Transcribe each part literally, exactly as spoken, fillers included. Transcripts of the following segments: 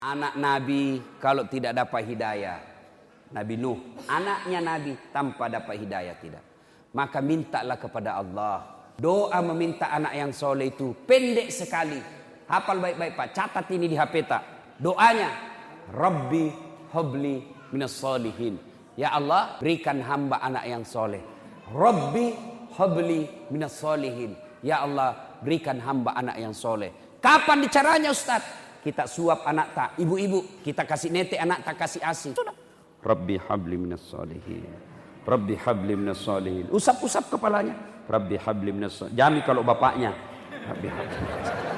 Anak Nabi kalau tidak dapat hidayah, Nabi Nuh, anaknya Nabi tanpa dapat hidayah tidak. Maka mintalah kepada Allah. Doa meminta anak yang soleh itu pendek sekali. Hafal baik-baik Pak, catat ini di H P tak. Doanya, Rabbi habli minas solihin. Ya Allah, berikan hamba anak yang soleh. Rabbi habli minas solihin. Ya Allah, berikan hamba anak yang soleh. Kapan caranya Ustaz? Kita suap anak tak, ibu-ibu kita kasih nete anak tak kasih asi. Sudah. Rabbi habli minas solihin. Rabbi habli minas solihin. Usap-usap kepalanya. Rabbi habli minas solihin. Jami kalau bapaknya. Rabbi habli minas solihin.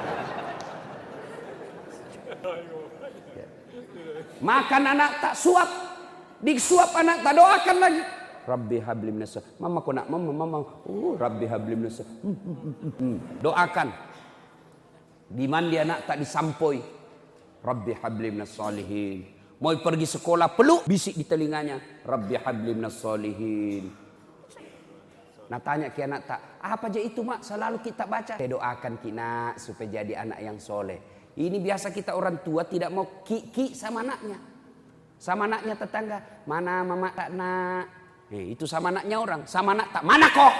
Makan anak tak suap. Disuap anak tak doakan lagi. Rabbi habli minas solihin. Mama kau nak mama mama. Oh, Rabbi habli minas solihin. Hmm, hmm, hmm, hmm. Doakan. Di mandi anak tak disampoi. Rabbi habli minas solihin. Mau pergi sekolah peluk bisik di telinganya. Rabbi habli minas solihin. Nah tanya ke anak tak, apa aja itu mak selalu kita baca. Saya doakan kina supaya jadi anak yang soleh. Ini biasa kita orang tua tidak mau ki-ki sama anaknya. Sama anaknya tetangga. Mana mama tak nak. Eh, itu sama anaknya orang. Sama anak tak, mana kok.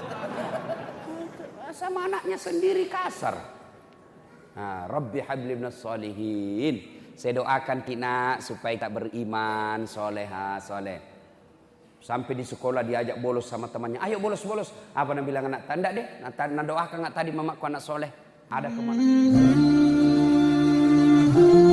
Sama anaknya sendiri kasar. Nah, Rabbi habli minas solihin. Saya doakan kina supaya tak beriman, soleha, soleh. Sampai di sekolah diajak bolos sama temannya. Ayo bolos bolos. Apa nak bilang anak tanda deh. Nak doakan nggak tadi mamaku anak soleh. Ada kemana?